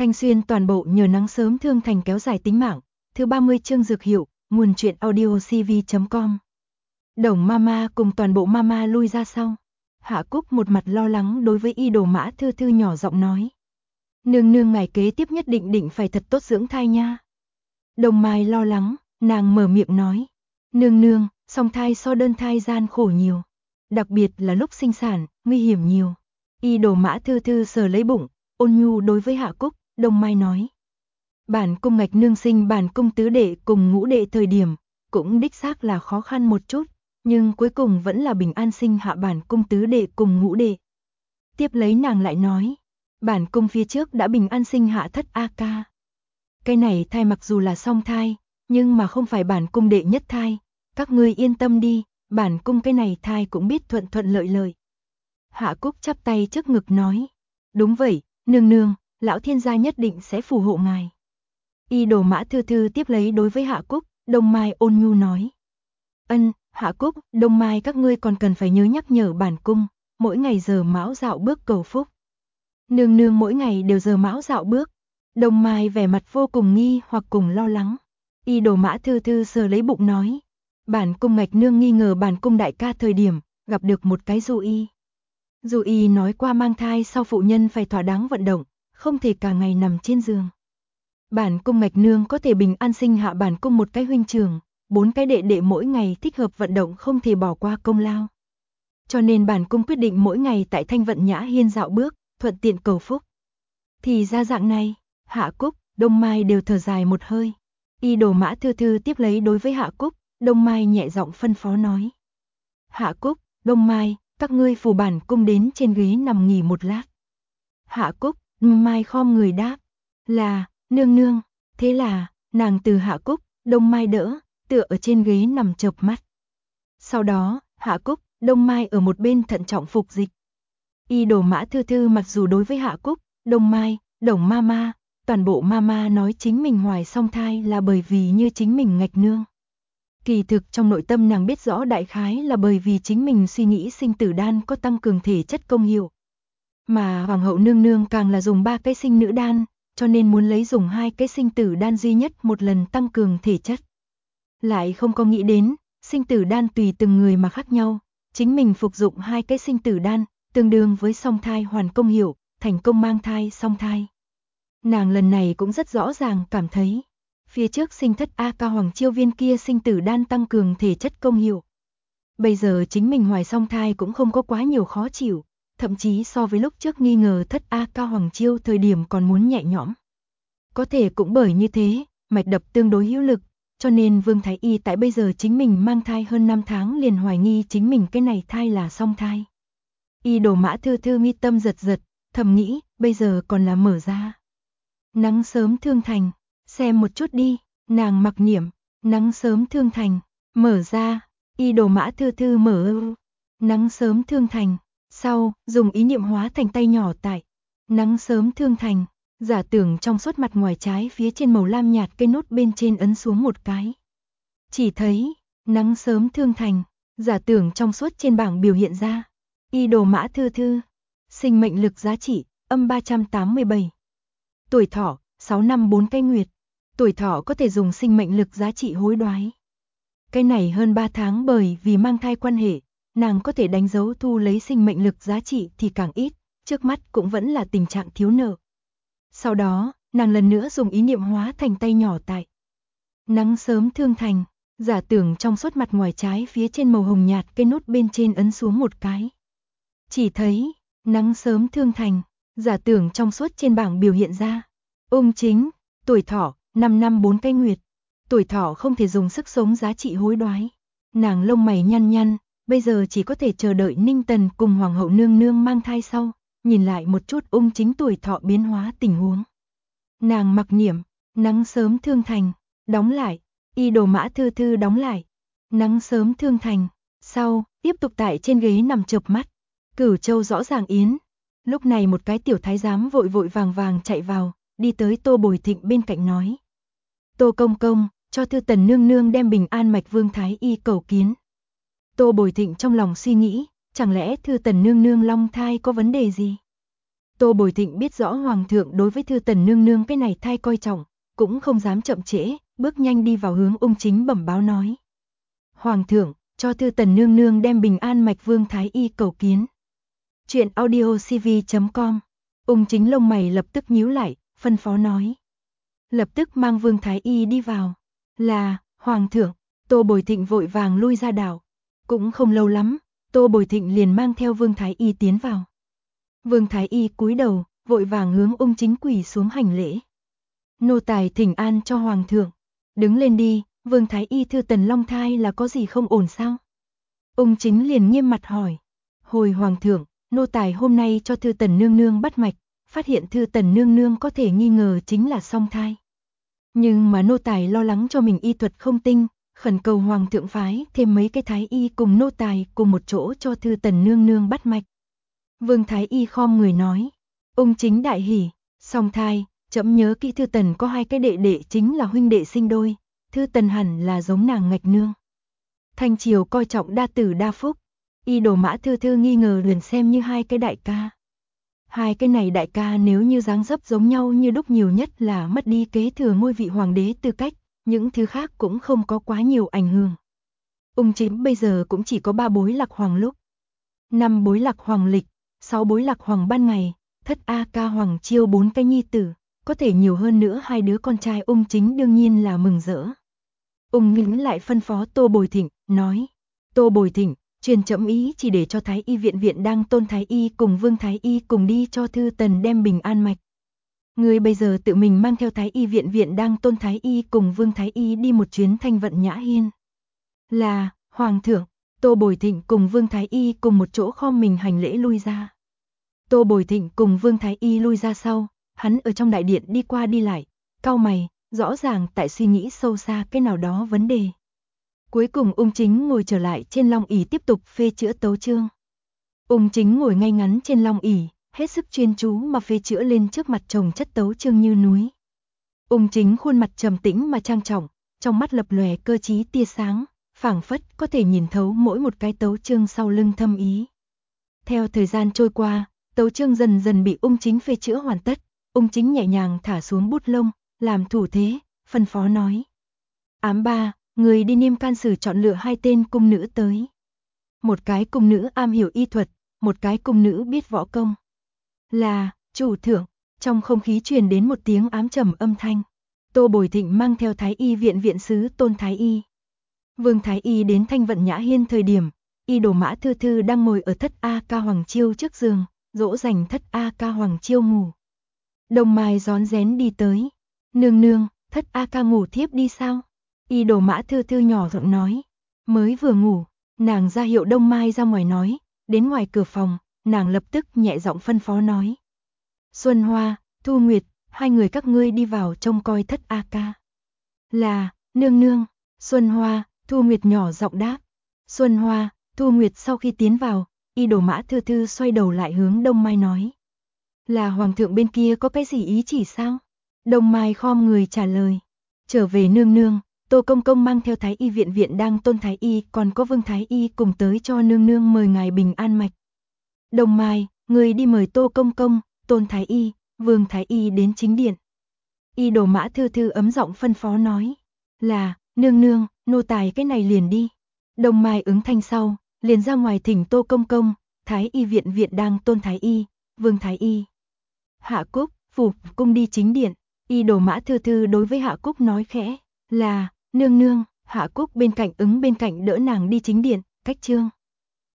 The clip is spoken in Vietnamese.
Thanh Xuyên toàn bộ nhờ nắng sớm thương thành kéo dài tính mạng. Thứ 30 chương dược hiệu, nguồn truyện audio cv.com. Đồng Mama cùng toàn bộ Mama lui ra sau. Hạ Cúc một mặt lo lắng đối với Y Đồ Mã Thư Thư nhỏ giọng nói. Nương nương ngày kế tiếp nhất định phải thật tốt dưỡng thai nha. Đồng Mai lo lắng, nàng mở miệng nói. Nương nương, song thai so đơn thai gian khổ nhiều. Đặc biệt là lúc sinh sản, nguy hiểm nhiều. Y Đồ Mã Thư Thư sờ lấy bụng, ôn nhu đối với Hạ Cúc, Đồng Mai nói. Bản cung ngạch nương sinh bản cung tứ đệ cùng ngũ đệ thời điểm, cũng đích xác là khó khăn một chút, nhưng cuối cùng vẫn là bình an sinh hạ bản cung tứ đệ cùng ngũ đệ. Tiếp lấy nàng lại nói, bản cung phía trước đã bình an sinh hạ thất A Ca. Cái này thai mặc dù là song thai, nhưng mà không phải bản cung đệ nhất thai, các ngươi yên tâm đi, bản cung cái này thai cũng biết thuận thuận lợi lợi. Hạ Cúc chắp tay trước ngực nói, đúng vậy, nương nương, lão thiên gia nhất định sẽ phù hộ ngài. Y Đồ Mã Thư Thư tiếp lấy đối với Hạ Cúc, Đông Mai ôn nhu nói. Hạ Cúc, Đông Mai các ngươi còn cần phải nhớ nhắc nhở bản cung, mỗi ngày giờ mão dạo bước cầu phúc. Nương nương mỗi ngày đều giờ mão dạo bước. Đông Mai vẻ mặt vô cùng nghi hoặc cùng lo lắng. Y Đồ Mã Thư Thư sờ lấy bụng nói. Bản cung ngạch nương nghi ngờ bản cung đại ca thời điểm, gặp được một cái dụ y. Dụ y nói qua mang thai sau phụ nhân phải thỏa đáng vận động, không thể cả ngày nằm trên giường. Bản cung ngạch nương có thể bình an sinh hạ bản cung một cái huynh trưởng, 4 cái đệ đệ mỗi ngày thích hợp vận động không thể bỏ qua công lao. Cho nên bản cung quyết định mỗi ngày tại Thanh Vận Nhã Hiên dạo bước, thuận tiện cầu phúc. Thì ra dạng này, Hạ Cúc, Đông Mai đều thở dài một hơi. Y Đồ Mã Thư Thư tiếp lấy đối với Hạ Cúc, Đông Mai nhẹ giọng phân phó nói. Hạ Cúc, Đông Mai, các ngươi phù bản cung đến trên ghế nằm nghỉ một lát. Hạ Cúc, Đông Mai khom người đáp. Là, nương nương. Thế là, nàng từ Hạ Cúc, Đông Mai đỡ, tựa ở trên ghế nằm chợp mắt. Sau đó, Hạ Cúc, Đông Mai ở một bên thận trọng phục dịch. Y Đồ Mã Thư Thư mặc dù đối với Hạ Cúc, Đông Mai, Đồng Mama, toàn bộ Mama nói chính mình hoài song thai là bởi vì như chính mình ngạch nương. Kỳ thực trong nội tâm nàng biết rõ đại khái là bởi vì chính mình suy nghĩ sinh tử đan có tăng cường thể chất công hiệu. Mà Hoàng hậu nương nương càng là dùng 3 cái sinh nữ đan, cho nên muốn lấy dùng 2 cái sinh tử đan duy nhất một lần tăng cường thể chất. Lại không có nghĩ đến, sinh tử đan tùy từng người mà khác nhau, chính mình phục dụng 2 cái sinh tử đan, tương đương với song thai hoàn công hiệu, thành công mang thai song thai. Nàng lần này cũng rất rõ ràng cảm thấy, phía trước sinh thất A Ca Hoàng Chiêu viên kia sinh tử đan tăng cường thể chất công hiệu. Bây giờ chính mình hoài song thai cũng không có quá nhiều khó chịu, thậm chí so với lúc trước nghi ngờ thất A Ca Hoàng Chiêu thời điểm còn muốn nhẹ nhõm. Có thể cũng bởi như thế, mạch đập tương đối hữu lực, cho nên Vương Thái Y tại bây giờ chính mình mang thai hơn 5 tháng liền hoài nghi chính mình cái này thai là song thai. Y Đồ Mã Thư Thư mi tâm giật giật, thầm nghĩ, bây giờ còn là mở ra. Nắng sớm thương thành, xem một chút đi, nàng mặc niệm, nắng sớm thương thành, mở ra, Y Đồ Mã Thư Thư mở nắng sớm thương thành, sau, dùng ý niệm hóa thành tay nhỏ tại nắng sớm thương thành, giả tưởng trong suốt mặt ngoài trái phía trên màu lam nhạt cây nốt bên trên ấn xuống một cái. Chỉ thấy, nắng sớm thương thành, giả tưởng trong suốt trên bảng biểu hiện ra, Y Đồ Mã Thư Thư, sinh mệnh lực giá trị, âm 387. Tuổi thọ, 6 năm 4 cái nguyệt. Tuổi thọ có thể dùng sinh mệnh lực giá trị hối đoái. Cái này hơn 3 tháng bởi vì mang thai quan hệ, nàng có thể đánh dấu thu lấy sinh mệnh lực giá trị thì càng ít, trước mắt cũng vẫn là tình trạng thiếu nợ. Sau đó, nàng lần nữa dùng ý niệm hóa thành tay nhỏ tại nắng sớm thương thành, giả tưởng trong suốt mặt ngoài trái phía trên màu hồng nhạt cây nốt bên trên ấn xuống một cái. Chỉ thấy, nắng sớm thương thành, giả tưởng trong suốt trên bảng biểu hiện ra. Ung chính, tuổi thọ, 5 năm 4 cái nguyệt. Tuổi thọ không thể dùng sức sống giá trị hối đoái. Nàng lông mày nhăn nhăn, bây giờ chỉ có thể chờ đợi Ninh Tần cùng Hoàng hậu nương nương mang thai sau, nhìn lại một chút ung chính tuổi thọ biến hóa tình huống. Nàng mặc niệm, nắng sớm thương thành, đóng lại, Y Đồ Mã Thư Thư đóng lại. Nắng sớm thương thành, sau, tiếp tục tại trên ghế nằm chợp mắt. Cửu Châu rõ ràng yến. Lúc này một cái tiểu thái giám vội vội vàng vàng chạy vào, đi tới Tô Bồi Thịnh bên cạnh nói. Tô công công, cho Thư Tần nương nương đem bình an mạch Vương Thái Y cầu kiến. Tô Bồi Thịnh trong lòng suy nghĩ, chẳng lẽ Thư Tần nương nương long thai có vấn đề gì? Tô Bồi Thịnh biết rõ hoàng thượng đối với Thư Tần nương nương cái này thai coi trọng, cũng không dám chậm trễ, bước nhanh đi vào hướng Ung Chính bẩm báo nói. Hoàng thượng, cho Thư Tần nương nương đem Bình An mạch Vương Thái Y cầu kiến. Truyện audio cv.com. Ung Chính lông mày lập tức nhíu lại, phân phó nói. Lập tức mang Vương Thái Y đi vào. Là, Hoàng thượng. Tô Bồi Thịnh vội vàng lui ra đảo. Cũng không lâu lắm, Tô Bồi Thịnh liền mang theo Vương Thái Y tiến vào. Vương Thái Y cúi đầu, vội vàng hướng Ung Chính quỳ xuống hành lễ. Nô tài thỉnh an cho Hoàng thượng. Đứng lên đi, Vương Thái Y Thư Tần long thai là có gì không ổn sao? Ung Chính liền nghiêm mặt hỏi. Hồi Hoàng thượng, nô tài hôm nay cho Thư Tần nương nương bắt mạch, phát hiện Thư Tần nương nương có thể nghi ngờ chính là song thai. Nhưng mà nô tài lo lắng cho mình y thuật không tinh, khẩn cầu Hoàng thượng phái thêm mấy cái Thái Y cùng nô tài cùng một chỗ cho Thư Tần nương nương bắt mạch. Vương Thái Y khom người nói. Ung Chính đại hỉ, song thai, trẫm nhớ kỹ Thư Tần có 2 cái đệ đệ chính là huynh đệ sinh đôi, Thư Tần hẳn là giống nàng ngạch nương. Thanh triều coi trọng đa tử đa phúc, y đồ Mã Thư Thư nghi ngờ liền xem như 2 cái đại ca. 2 cái này đại ca nếu như dáng dấp giống nhau như đúc nhiều nhất là mất đi kế thừa ngôi vị hoàng đế tư cách, những thứ khác cũng không có quá nhiều ảnh hưởng. Ung Chính bây giờ cũng chỉ có 3 bối lạc hoàng lúc, 5 bối lạc hoàng lịch, 6 bối lạc hoàng ban ngày, thất A ca hoàng chiêu 4 cái nhi tử, có thể nhiều hơn nữa 2 đứa con trai. Ung Chính đương nhiên là mừng rỡ. Ung Chính lại phân phó Tô Bồi Thịnh, nói. Tô Bồi Thịnh, truyền trẫm ý chỉ để cho Thái Y viện đang Tôn Thái Y cùng Vương Thái Y cùng đi cho Thư Tần đem Bình An mạch. Người bây giờ tự mình mang theo Thái Y viện đang Tôn Thái Y cùng Vương Thái Y đi một chuyến Thanh Vận Nhã Hiên. Là, Hoàng thượng. Tô Bồi Thịnh cùng Vương Thái Y cùng một chỗ khom mình hành lễ lui ra. Tô Bồi Thịnh cùng Vương Thái Y lui ra sau, hắn ở trong đại điện đi qua đi lại, cau mày, rõ ràng tại suy nghĩ sâu xa cái nào đó vấn đề. Cuối cùng Ung Chính ngồi trở lại trên long ỷ tiếp tục phê chữa tấu chương. Ung Chính ngồi ngay ngắn trên long ỷ, hết sức chuyên chú mà phê chữa lên trước mặt chồng chất tấu chương như núi. Ung Chính khuôn mặt trầm tĩnh mà trang trọng, trong mắt lập lòe cơ trí tia sáng, phảng phất có thể nhìn thấu mỗi một cái tấu chương sau lưng thâm ý. Theo thời gian trôi qua, tấu chương dần dần bị Ung Chính phê chữa hoàn tất. Ung Chính nhẹ nhàng thả xuống bút lông, làm thủ thế, phân phó nói. Ám ba, người đi Niêm Can Sử chọn lựa 2 tên cung nữ tới. Một cái cung nữ am hiểu y thuật, một cái cung nữ biết võ công. Là, chủ thượng. Trong không khí truyền đến một tiếng ám trầm âm thanh. Tô Bồi Thịnh mang theo Thái Y viện sứ Tôn Thái Y. Vương Thái Y đến Thanh Vận Nhã Hiên thời điểm, y đồ Mã Thư Thư đang ngồi ở thất A ca Hoàng Chiêu trước giường, dỗ dành thất A ca Hoàng Chiêu ngủ. Đông Mai rón rén đi tới. Nương nương, thất A ca ngủ thiếp đi sao? Y đồ Mã Thư Thư nhỏ giọng nói. Mới vừa ngủ, nàng ra hiệu Đông Mai ra ngoài nói. Đến ngoài cửa phòng, nàng lập tức nhẹ giọng phân phó nói. Xuân Hoa, Thu Nguyệt, 2 người các ngươi đi vào trông coi thất A ca. Là, nương nương. Xuân Hoa, Thu Nguyệt nhỏ giọng đáp. Xuân Hoa, Thu Nguyệt sau khi tiến vào, y đồ Mã Thư Thư xoay đầu lại hướng Đông Mai nói. Là Hoàng thượng bên kia có cái gì ý chỉ sao? Đông Mai khom người trả lời. Trở về nương nương, Tô Công Công mang theo Thái Y viện đang Tôn Thái Y còn có Vương Thái Y cùng tới cho nương nương mời ngài Bình An mạch. Đông Mai, người đi mời Tô Công Công, Tôn Thái Y, Vương Thái Y đến chính điện. Y đồ Mã Thư Thư ấm giọng phân phó nói. Là, nương nương, nô tài cái này liền đi. Đông Mai ứng thanh sau, liền ra ngoài thỉnh Tô Công Công, Thái Y viện đang Tôn Thái Y, Vương Thái Y. Hạ Cúc, phục cung đi chính điện. Y đồ Mã Thư Thư đối với Hạ Cúc nói khẽ. Là, nương nương. Hạ Cúc bên cạnh ứng bên cạnh đỡ nàng đi chính điện. Cách chương.